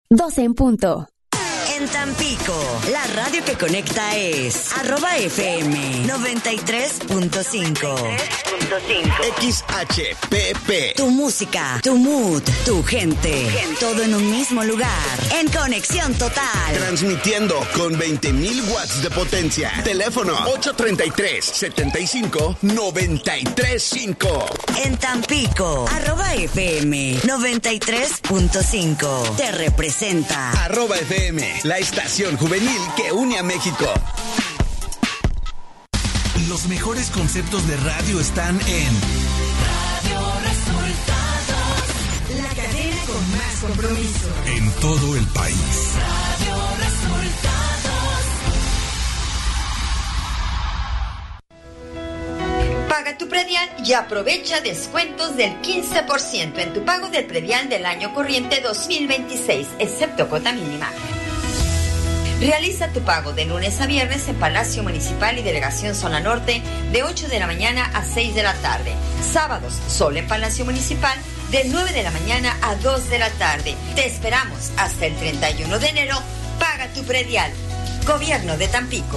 12 en punto. En Tampico, la radio que conecta es @FM 93.5. XHPP. Tu música, tu mood, tu gente. Todo en un mismo lugar. En conexión total. Transmitiendo con 20,000 watts de potencia. Teléfono 833-75-935. En Tampico, @FM 93.5. Te representa. @FM, la estación juvenil que une a México. Los mejores conceptos de radio están en Radio Resultados, la cadena con más compromiso. En todo el país. Radio Resultados. Paga tu predial y aprovecha descuentos del 15% en tu pago del predial del año corriente 2026, excepto cuota mínima. Realiza tu pago de lunes a viernes en Palacio Municipal y Delegación Zona Norte de 8 de la mañana a 6 de la tarde. Sábados solo en Palacio Municipal de 9 de la mañana a 2 de la tarde. Te esperamos hasta el 31 de enero. Paga tu predial. Gobierno de Tampico.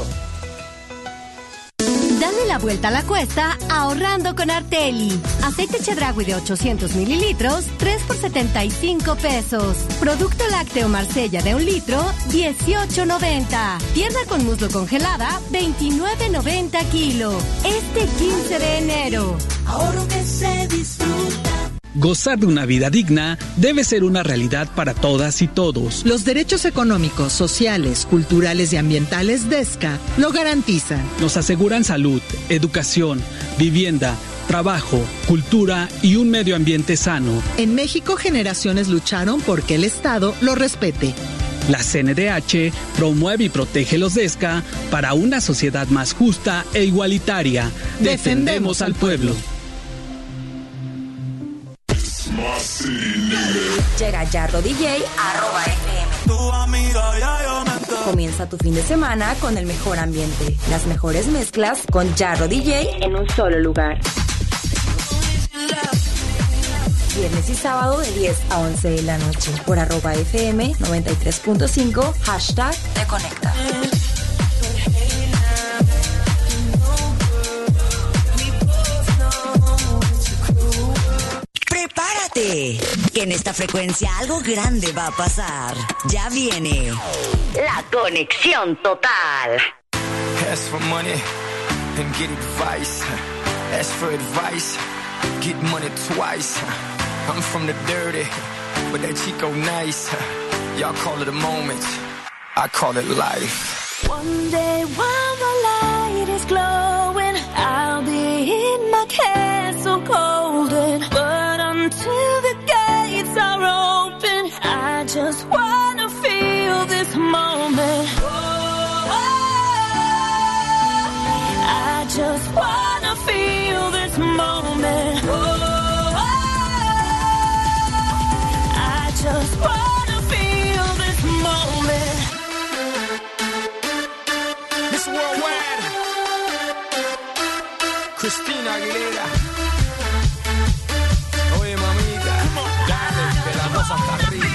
Dale la vuelta a la cuesta ahorrando con Arteli. Aceite Chedraui de 800 mililitros, 3 por 75 pesos. Producto lácteo Marsella de 1 litro, 18.90. Pierna con muslo congelada, 29.90 kilo. Este 15 de enero. Ahorro que se disfruta. Gozar de una vida digna debe ser una realidad para todas y todos. Los derechos económicos, sociales, culturales y ambientales de ESCA lo garantizan. Nos aseguran salud, educación, vivienda, trabajo, cultura y un medio ambiente sano. En México, generaciones lucharon porque el Estado lo respete. La CNDH promueve y protege los DESCA para una sociedad más justa e igualitaria. Defendemos al pueblo. Llega Jarro DJ @FM. Comienza tu fin de semana con el mejor ambiente, las mejores mezclas con Jarro DJ en un solo lugar. Viernes y sábado de 10 a 11 de la noche por @FM 93.5 #Te Conecta. Prepárate, que en esta frecuencia algo grande va a pasar. Ya viene la conexión total. Ask for money and get advice. Ask for advice, get money twice. I'm from the dirty, but that Chico nice. Y'all call it a moment, I call it life. One day while the light is glowing, I'll be in my castle golden. But until the gates are open, I just wanna feel this moment. I just wanna feel this moment. I just wanna feel this moment. Miss Worldwide, Christina Aguilera. Oye, mamita, dale, que la cosa está rica.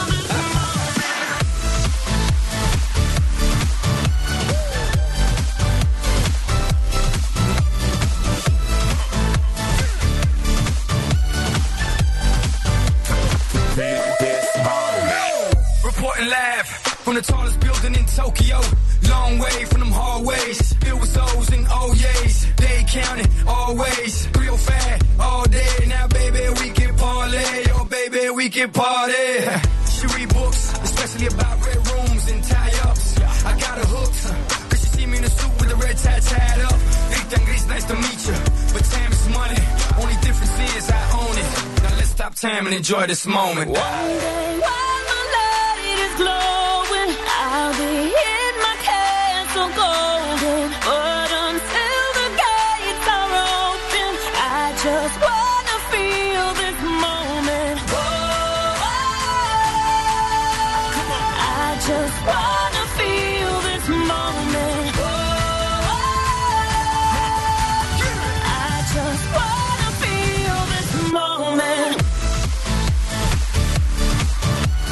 Reporting live from the tallest building in Tokyo. Long way from them hallways. Filled with O's and O's. They counting always. Real fat all day. Now, baby, we can parlay. Oh, baby, we can party. She read books, especially about red rooms and tie-ups. I got her hooked, cause she see me in a suit with the red tie tied up. Rita and Gris, nice to meet you. But time is money. Only difference is I own it. Now let's stop time and enjoy this moment. One day while the light is glowing, I'll be in my castle golden. But until the gates are open, I just wanna feel this moment. I just wanna feel this moment. I just wanna feel this moment.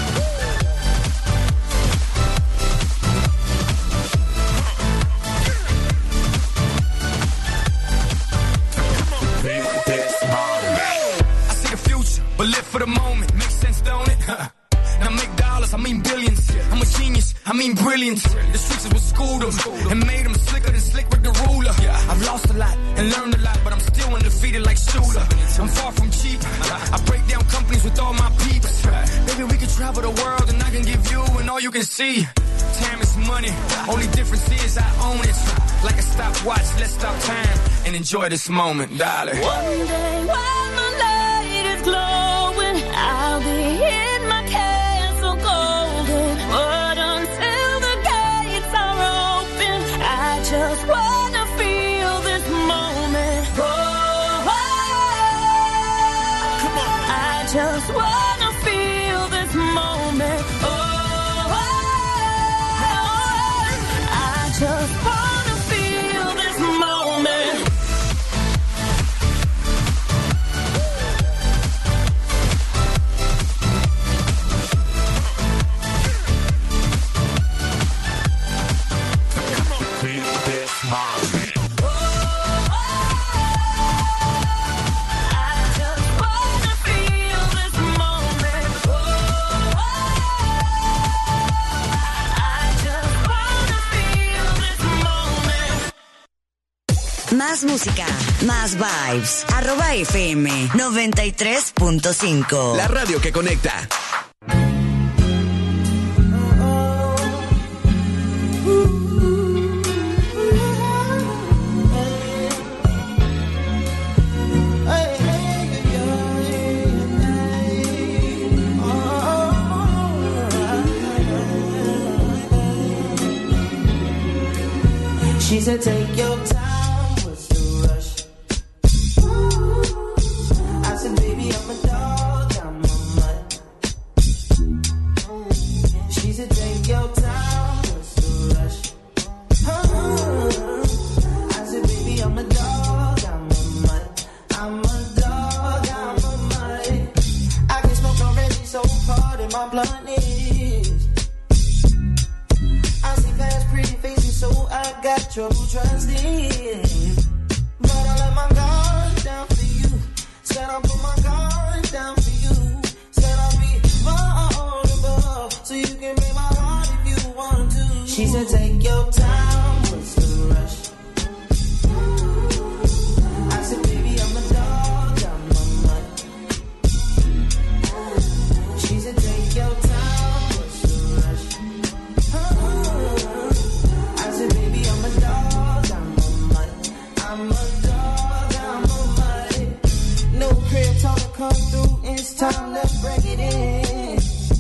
dollars, I mean billions. I'm a genius, I mean brilliant. The streets is what schooled them and made them slicker than slick with the ruler. I've lost a lot and learned a lot, but I'm still undefeated like Shula. I'm far from cheap. I break down companies with all my peeps. Baby, we can travel the world and I can give you and all you can see. Time is money, only difference is I own it. Like a stopwatch, let's stop time and enjoy this moment, darling. One day when the light is glowing, I'll be in my castle golden. But until the gates are open, I just wanna feel this moment. Oh, come on. I just wanna feel this moment. Oh, I just wanna feel this moment. Más música, más vibes. @FM 93.5. La radio que conecta. She said, take your time. My blunt is I see past pretty faces, so I got trouble trusting. But I let my guard down for you. Said I'll put my guard down for you. Said I'll be vulnerable, so you can break my heart if you want to. She said take your time, what's the rush? I said baby I'm a dog, I'm a mutt. She said take your time, what's the rush? I said baby I'm a dog, I'm a mutt. I'm a dog, I'm a mutt. No crib talk to come through, it's time to break it in.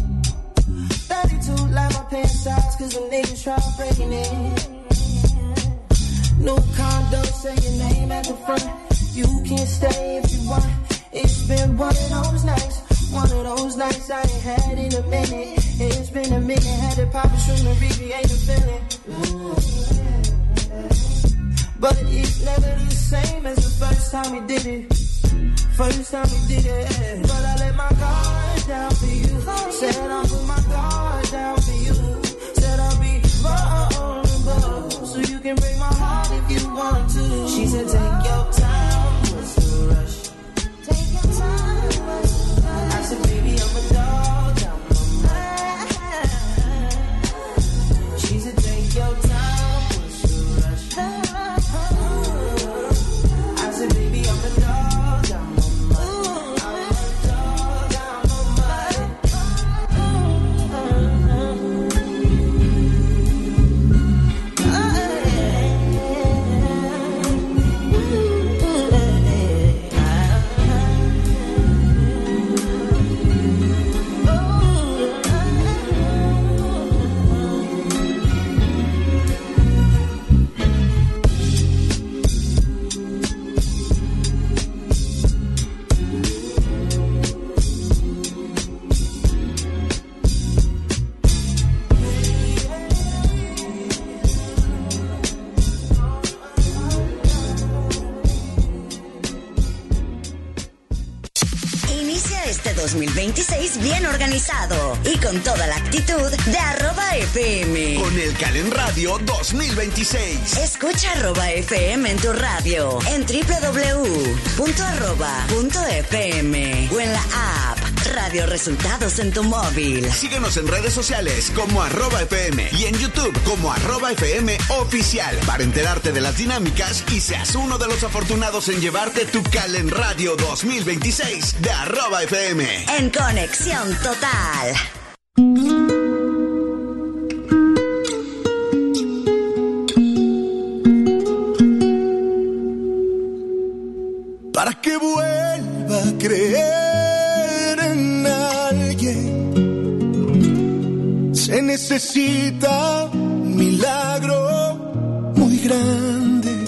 32 like my pants size, cause them niggas try breaking it. No condo, say your name at the front. You can stay if you want. It's been one of those nights. One of those nights I ain't had in a minute. It's been a minute, had to pop a shroom to recreate the feeling. But it's never the same as the first time we did it. First time we did it. But I let my guard down for you. Said I'll put my guard down for you. Said I'll be vulnerable, so you can break my heart if you want to. She said take your time, what's the rush? Take your time, what's the rush? I said baby I'm a dog, I'm a man. She said take your time, what's the rush? I said baby I'm a dog, I'm a man. I'm a dog, I'm a man. Inicia este 2026 bien organizado y con toda la actitud de @FM. Con el Calen Radio 2026. Escucha @FM en tu radio, en www.arroba.fm o en la app Radio Resultados en tu móvil. Síguenos en redes sociales como @FM y en YouTube como @FM Oficial para enterarte de las dinámicas y seas uno de los afortunados en llevarte tu Calen Radio 2026 de @FM. En Conexión Total. Para que vuelva a creer en alguien, se necesita un milagro muy grande.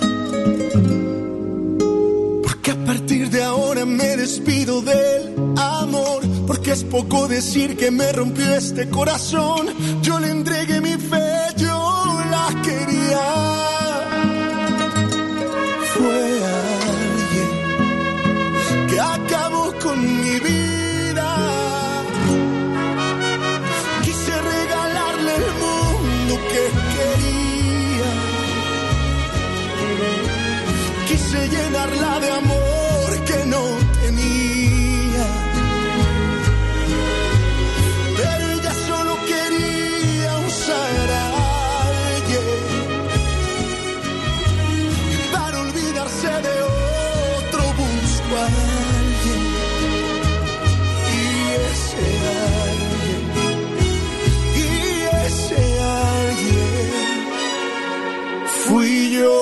Porque a partir de ahora me despido del amor, porque es poco decir que me rompió este corazón. Yo le entregué mi fe, yo la quería. Fue alguien que acabó con mi vida. Quise regalarle el mundo que quería. Quise llenarla de amor que no tenía. Pero ella solo quería usar a alguien y para olvidarse de otro busco a alguien. Y ese alguien fui yo.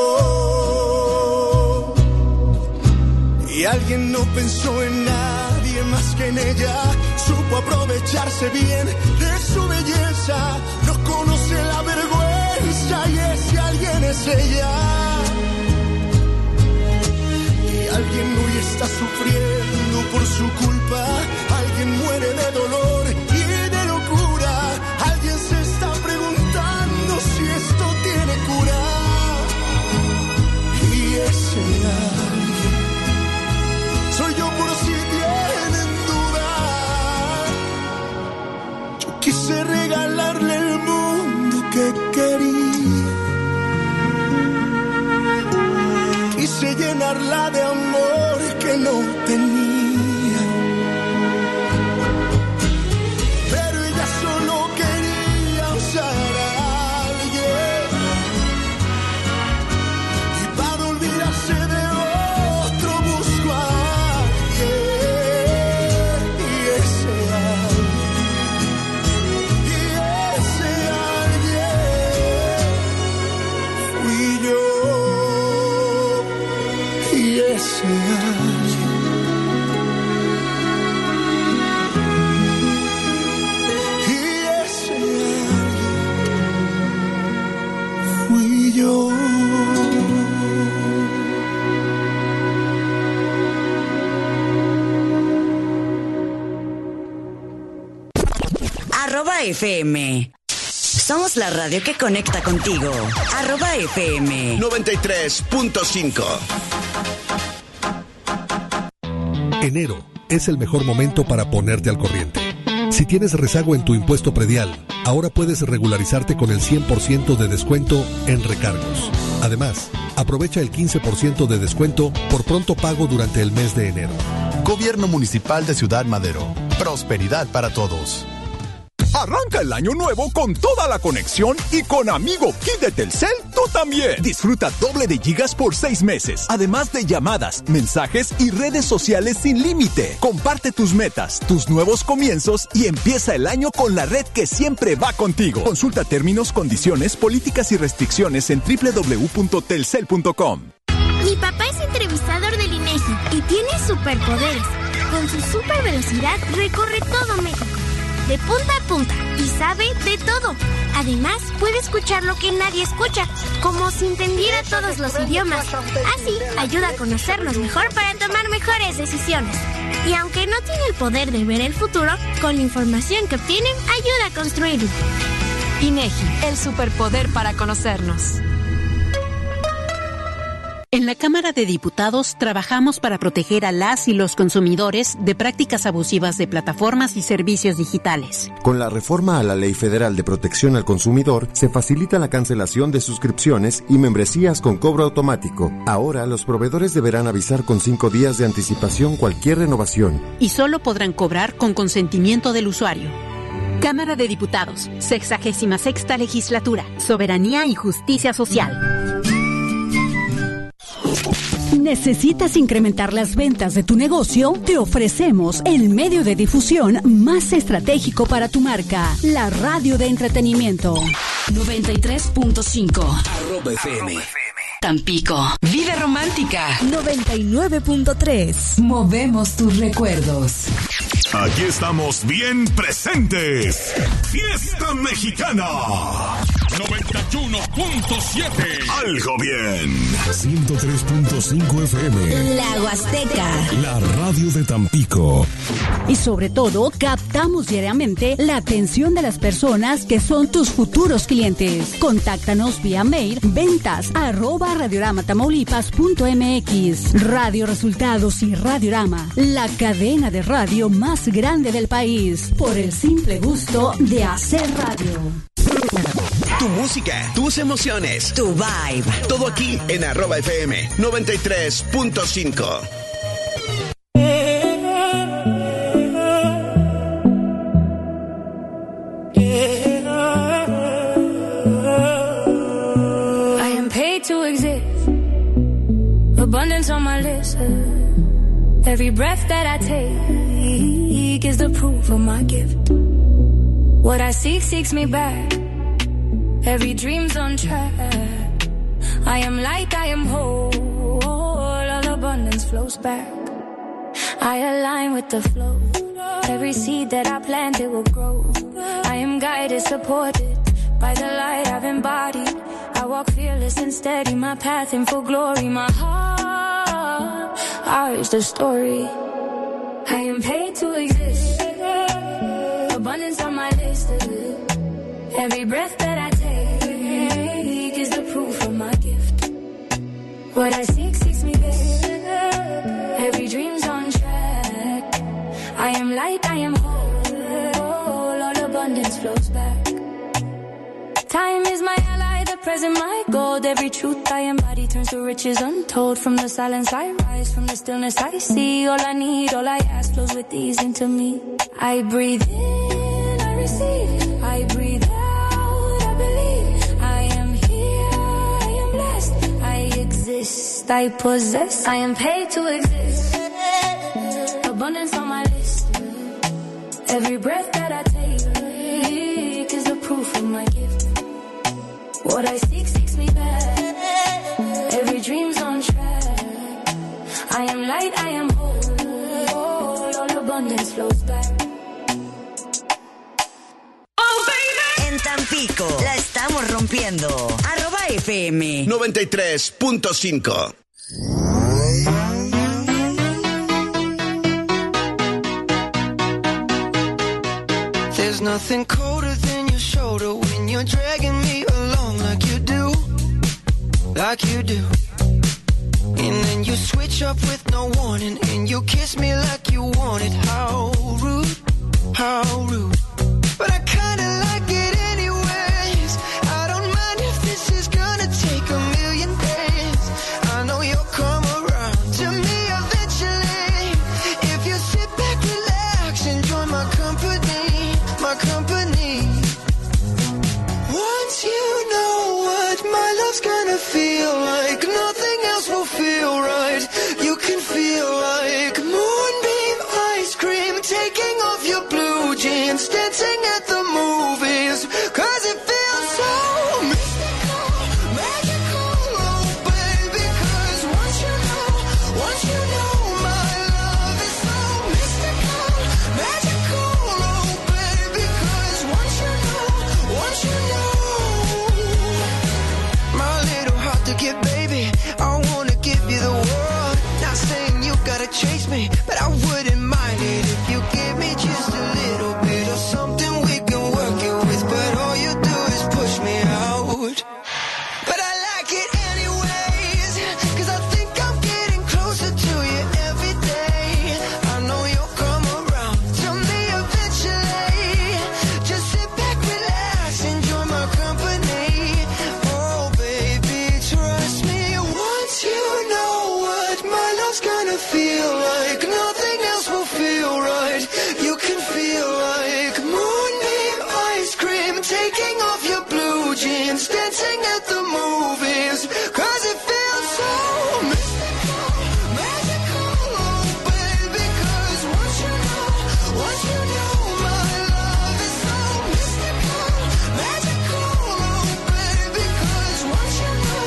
Y alguien no pensó en nadie más que en ella. Supo aprovecharse bien de su belleza. No conoce la vergüenza y ese alguien es ella. Y alguien hoy está sufriendo por su culpa. Alguien muere de dolor y de locura. Alguien se está preguntando si esto tiene cura. Y ese alguien soy yo por si tienen duda. Yo quise regalarle el mundo que quería. Quise llenarla de amor que no tenía. Pero ella solo quería usar a alguien. Y para olvidarse de otro busco a alguien. Y ese alguien fui yo. Y ese alguien fui yo. @FM. Somos la radio que conecta contigo. @FM 93.5. Enero es el mejor momento para ponerte al corriente. Si tienes rezago en tu impuesto predial, ahora puedes regularizarte con el 100% de descuento en recargos. Además, aprovecha el 15% de descuento por pronto pago durante el mes de enero. Gobierno Municipal de Ciudad Madero. Prosperidad para todos. Arranca el año nuevo con toda la conexión y con Amigo Kit de Telcel, tú también. Disfruta doble de gigas por 6 meses, además de llamadas, mensajes y redes sociales sin límite. Comparte tus metas, tus nuevos comienzos y empieza el año con la red que siempre va contigo. Consulta términos, condiciones, políticas y restricciones en www.telcel.com. Mi papá es entrevistador del INEGI y tiene superpoderes. Con su super velocidad recorre todo México, de punta a punta, y sabe de todo. Además, puede escuchar lo que nadie escucha, como si entendiera todos los idiomas. Así, ayuda a conocernos mejor para tomar mejores decisiones. Y aunque no tiene el poder de ver el futuro, con la información que obtiene, ayuda a construirlo. INEGI, el superpoder para conocernos. En la Cámara de Diputados trabajamos para proteger a las y los consumidores de prácticas abusivas de plataformas y servicios digitales. Con la reforma a la Ley Federal de Protección al Consumidor, se facilita la cancelación de suscripciones y membresías con cobro automático. Ahora, los proveedores deberán avisar con 5 días de anticipación cualquier renovación. Y solo podrán cobrar con consentimiento del usuario. Cámara de Diputados, 66ª Legislatura, Soberanía y Justicia Social. ¿Necesitas incrementar las ventas de tu negocio? Te ofrecemos el medio de difusión más estratégico para tu marca, la radio de entretenimiento. 93.5 @FM. Tampico. Vida romántica. 99.3. Movemos tus recuerdos. Aquí estamos bien presentes. Fiesta Mexicana. 91.7. Algo bien. 103.5 FM. La Huasteca. La radio de Tampico. Y sobre todo, captamos diariamente la atención de las personas que son tus futuros clientes. Contáctanos vía mail ventas@radioramatamaullipas.mx. Radio Resultados y Radiorama, la cadena de radio más grande del país, por el simple gusto de hacer radio. Tu música, tus emociones, tu vibe. Todo aquí en @FM 93.5. I am paid to exist. Abundance on my list. Every breath that I take is the proof of my gift. What I seek seeks me back. Every dream's on track. I am light, I am whole. All abundance flows back. I align with the flow. Every seed that I planted will grow. I am guided, supported by the light I've embodied. I walk fearless and steady, my path in full glory. My heart, ours the story. I am paid to exist. Abundance on my list. Every breath that I take is the proof of my gift. What I seek seeks me back. Every dream's on track. I am light, I am whole. All abundance flows back. Time is my ally, the present my gold. Every truth I embody turns to riches untold. From the silence I rise, from the stillness I see. All I need, all I ask flows with ease into me. I breathe in, I receive. I breathe out, I believe. I am here, I am blessed. I exist, I possess. I am paid to exist. Abundance on my list. Every breath that I take is the proof of my gift. What I seek seeks me back. Every dream's on track. I am light, I am whole. All abundance flows back. En Tampico, la estamos rompiendo. @FM 93.5. There's nothing colder than your shoulder when you're dragging me along like you do. And then you switch up with no warning and you kiss me like you want it. How rude, how rude. But I kinda like it anyways. I don't mind if this is gonna take a million days. I know you'll come around to me eventually. If you sit back, relax, enjoy my company, my company. Once you know what my love's gonna feel like, nothing else will feel right. You can feel like moonbeam ice cream, taking off your blue jeans. taking off your blue jeans, dancing at the movies, 'cause it feels so mystical, magical, oh baby, 'cause once you know my love is so mystical, magical, oh baby, 'cause once you know.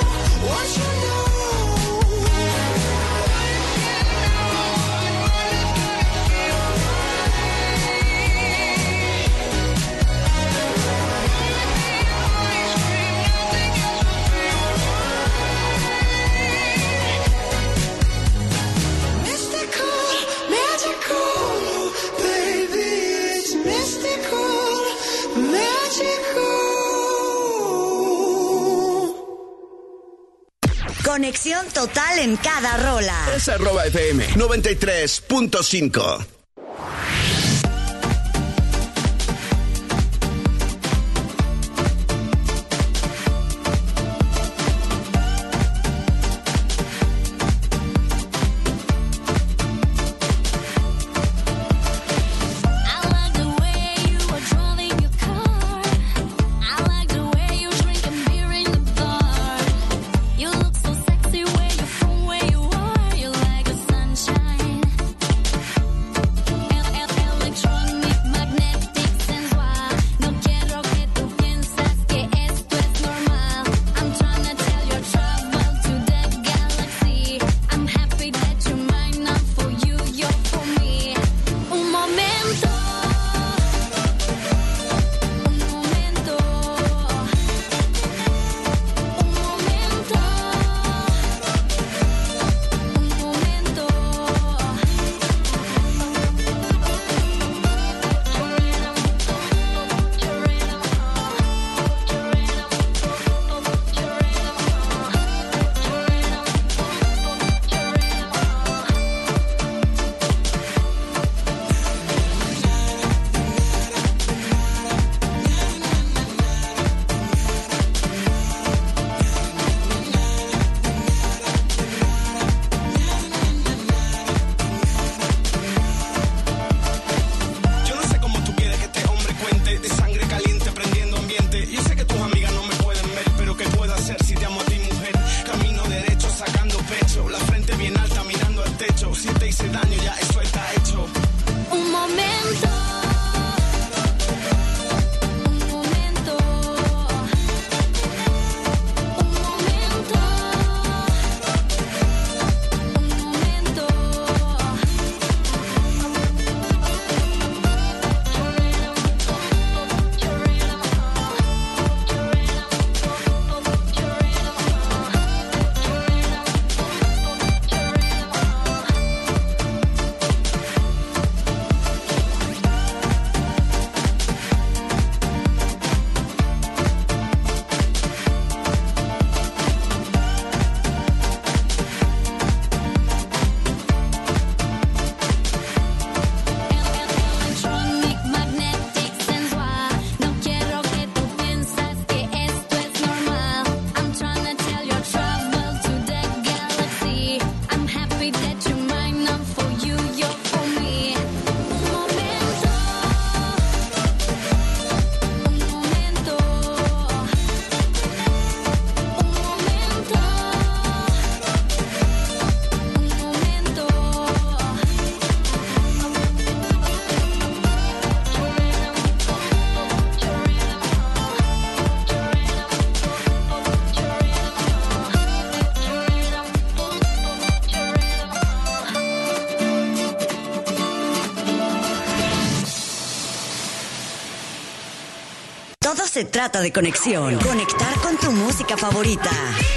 Conexión total en cada rola. Es @FM 93.5. Se trata de conexión. Conectar con tu música favorita.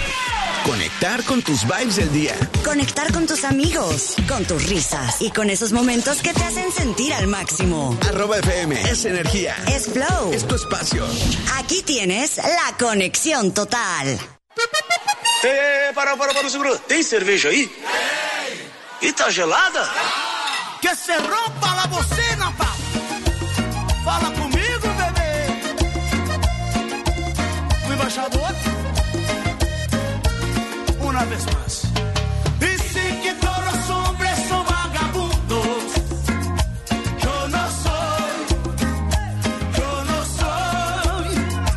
Conectar con tus vibes del día. Conectar con tus amigos, con tus risas y con esos momentos que te hacen sentir al máximo. @FM es energía. Es flow. Es tu espacio. Aquí tienes la conexión total. Para um segundo. Tem cerveja aí? E tá gelada? Que se rompa la bocina, pa. Fala comigo, bebê. O embaixador. Una vez más. Dice que todos los hombres son vagabundos. Yo no soy.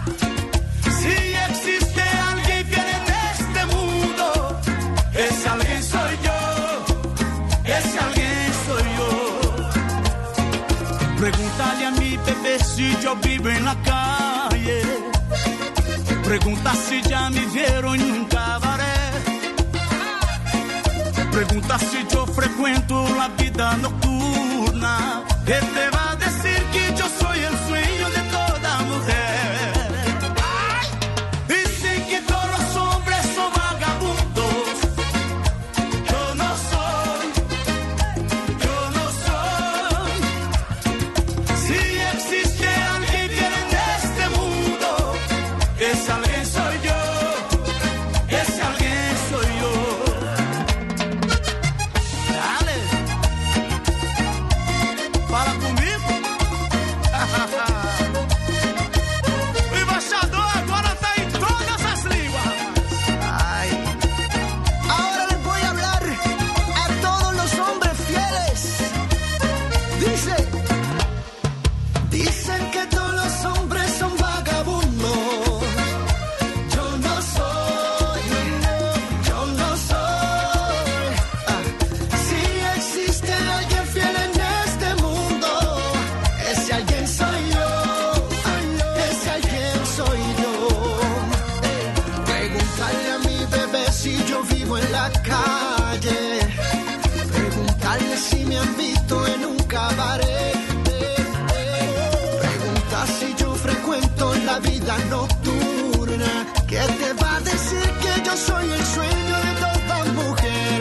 saber si yo vivo en la calle. Pregunta si ya me vieron en un cabaret. Pregunta si yo frecuento la vida nocturna. ¿Qué te va a decir que yo soy el sueño de toda mujer? Dicen que todos los hombres son vagabundos. Yo no soy. Si existe alguien que en este mundo, ese alguien soy yo. Ese alguien soy yo. Dale. Fala comigo. O embaixador agora está en todas las lenguas. Ay. Ahora les voy a hablar a todos los hombres fieles. Dicen que todos los hombres son vagabundos. Yo no soy. Si existe alguien fiel en este mundo, ese alguien soy yo. Ese alguien soy yo. Preguntarle a mi bebé si yo vivo en la calle. Preguntarle si me han visto en un cabaret. Pregunta si yo frecuento la vida nocturna. ¿Qué te va a decir que yo soy el sueño de toda mujer?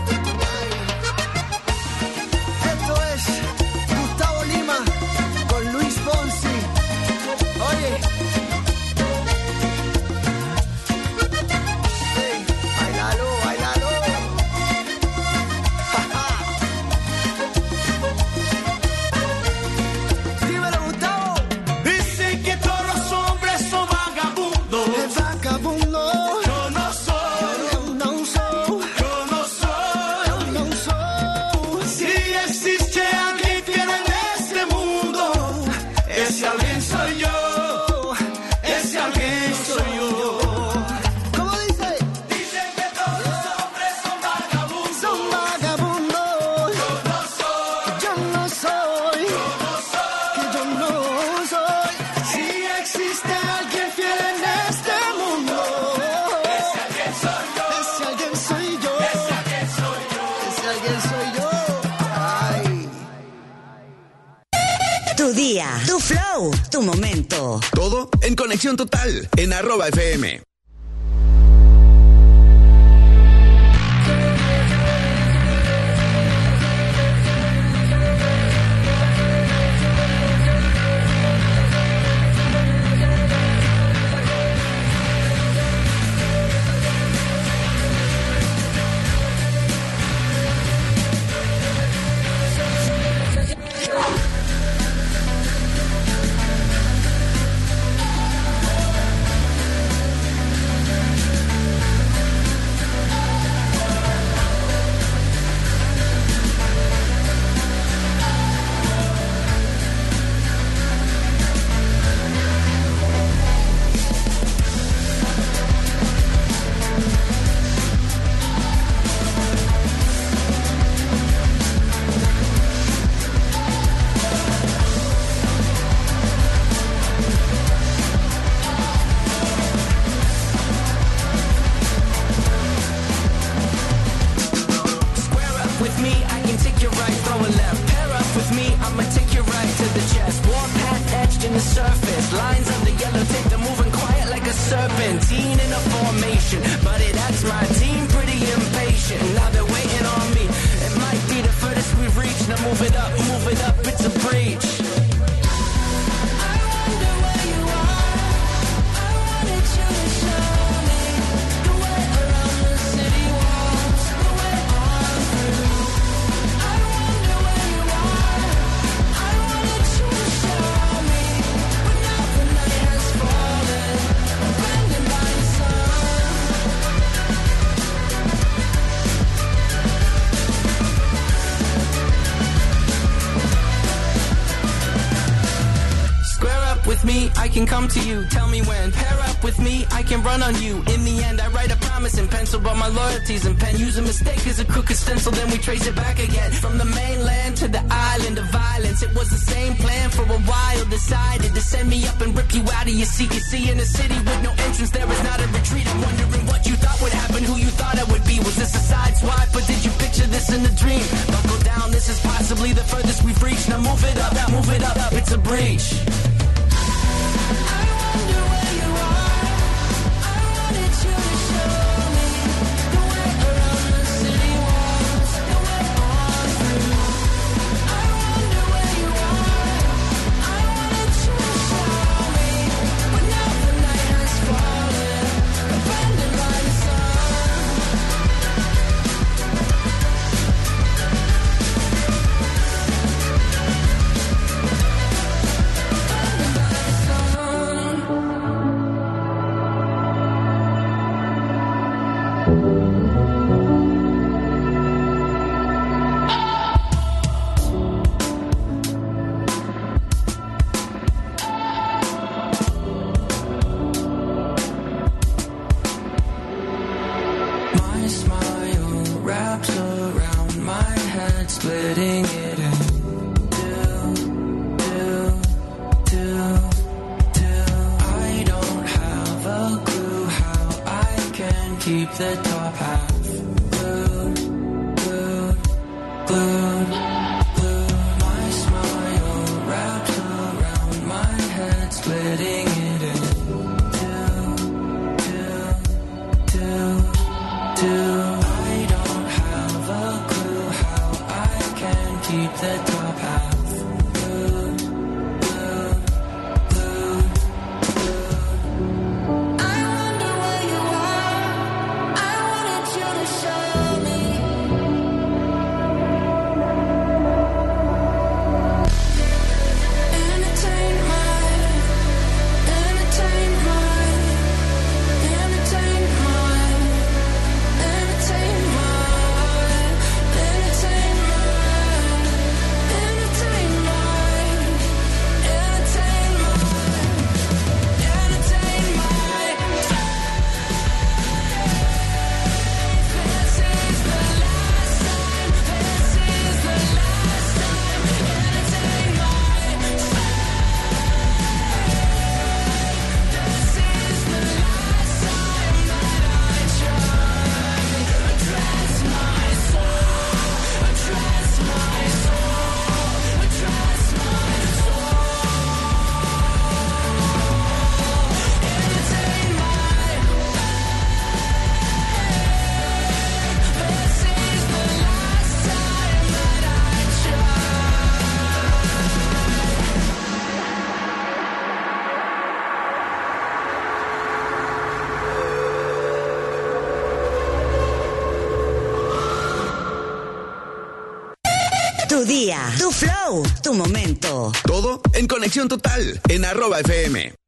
Esto es Gustavo Lima con Luis Fonsi. Oye. Hey, bailalo, bailalo. Dímelo, Gustavo. Dicen que todos los hombres son vagabundos. Es vagabundo. Yo no soy. Yo no soy. Si existe alguien fiel en este mundo, ese alguien soy yo. Ese alguien soy yo. ¿Cómo dice? Dicen que todos los hombres son vagabundos. Son vagabundos. Yo no soy. Yo no soy. Que yo no soy. Si existe alguien fiel en este mundo, ese alguien soy yo. Ese alguien soy yo. Ese alguien soy yo. Ese alguien soy yo. Ay. Tu día, tu flow, tu momento. Todo en Conexión Total en @FM. can come to you. Tell me when. Pair up with me, I can run on you. In the end, I write a promise in pencil, but my loyalty's in pen. Use a mistake as a crooked stencil, then we trace it back again. From the mainland to the island of violence, it was the same plan for a while. Decided to send me up and rip you out of your seat. You see, in a city with no entrance, there is not a retreat. I'm wondering what you thought would happen, who you thought I would be. Was this a side swipe, or did you picture this in a dream? Buckle down, this is possibly the furthest we've reached. Now move it up, it's a breach. Tu día, tu flow, tu momento. Todo en Conexión Total, en @FM.